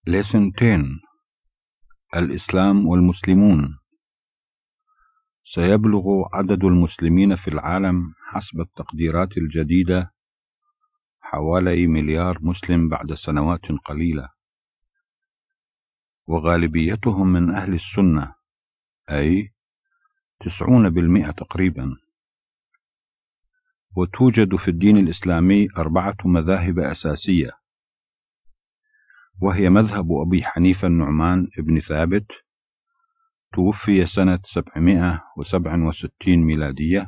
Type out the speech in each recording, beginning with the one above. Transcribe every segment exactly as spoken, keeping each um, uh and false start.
ليسنتين: الإسلام والمسلمون. سيبلغ عدد المسلمين في العالم حسب التقديرات الجديدة حوالي مليار مسلم بعد سنوات قليلة، وغالبيتهم من أهل السنة، أي تسعون بالمئة تقريبا. وتوجد في الدين الإسلامي أربعة مذاهب أساسية، وهي مذهب أبي حنيفة النعمان بن ثابت، توفي سنة سبعمائة وسبعة وستين ميلادية،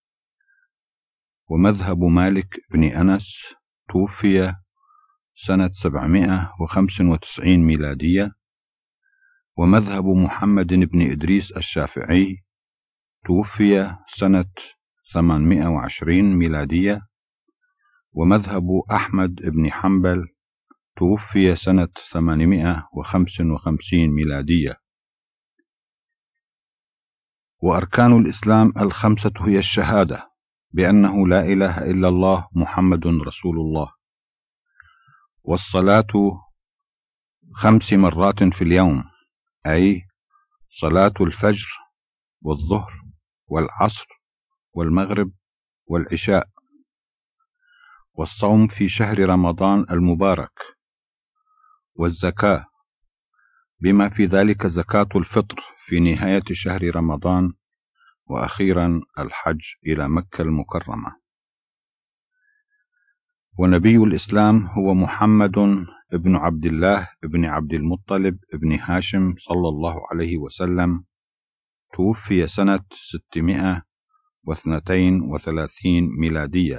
ومذهب مالك بن أنس، توفي سنة سبعمائة وخمسة وتسعين ميلادية، ومذهب محمد بن إدريس الشافعي، توفي سنة ثمانمائة وعشرين ميلادية، ومذهب أحمد بن حنبل، توفي سنة ثمانمائة وخمسة وخمسين ميلادية. وأركان الإسلام الخمسة هي الشهادة بأنه لا إله إلا الله محمد رسول الله، والصلاة خمس مرات في اليوم، أي صلاة الفجر والظهر والعصر والمغرب والعشاء، والصوم في شهر رمضان المبارك، والزكاة بما في ذلك زكاة الفطر في نهاية شهر رمضان، وأخيرا الحج إلى مكة المكرمة. ونبي الإسلام هو محمد بن عبد الله بن عبد المطلب بن هاشم صلى الله عليه وسلم، توفي سنة ستمائة واثنتين وثلاثين ميلادية،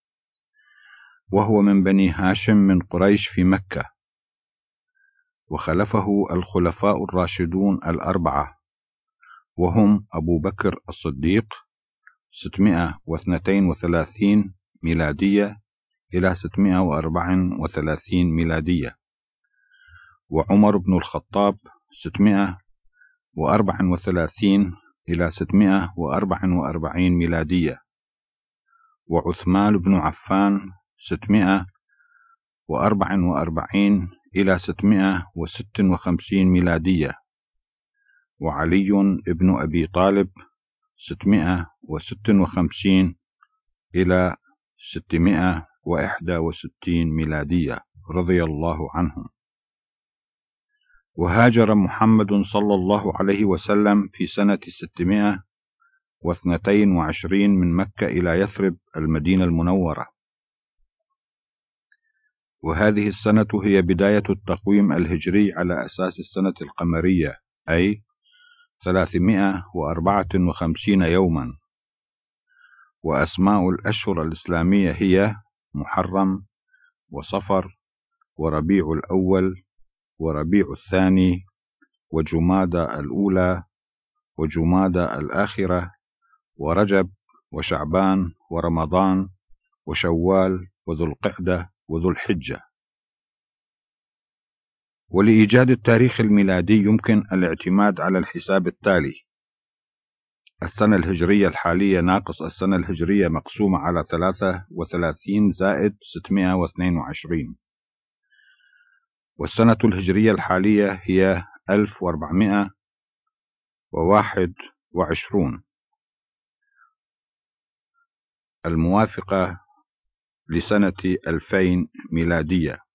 وهو من بني هاشم من قريش في مكة، وخلفه الخلفاء الراشدون الأربعة، وهم أبو بكر الصديق ستمائة واثنتين وثلاثين ميلادية إلى ستمائة وأربعة وثلاثين ميلادية، وعمر بن الخطاب ستمائة وأربعة وثلاثين إلى ستمائة وأربعة وأربعين ميلادية، وعثمان بن عفان ستمائة وأربعة وأربعين إلى ستمائة وستة وخمسين ميلادية، وعلي بن أبي طالب ستمائة وستة وخمسين إلى ستمائة وإحدى وستين ميلادية رضي الله عنهم. وهاجر محمد صلى الله عليه وسلم في سنة ستمائة واثنتين وعشرين من مكة إلى يثرب المدينة المنورة، وهذه السنة هي بداية التقويم الهجري على أساس السنة القمرية، أي ثلاثمائة وأربعة وخمسين يوما. وأسماء الأشهر الإسلامية هي محرم وصفر وربيع الأول وربيع الثاني وجمادى الأولى وجمادى الآخرة ورجب وشعبان ورمضان وشوال وذو القعدة وذو الحجة. ولإيجاد التاريخ الميلادي يمكن الاعتماد على الحساب التالي: السنة الهجرية الحالية ناقص السنة الهجرية مقسومة على ثلاثة وثلاثين زائد ستمائة واثنين وعشرين، والسنة الهجرية الحالية هي ألف وأربعمائة وواحد وعشرون، الموافقة لسنة ألفين ميلادية.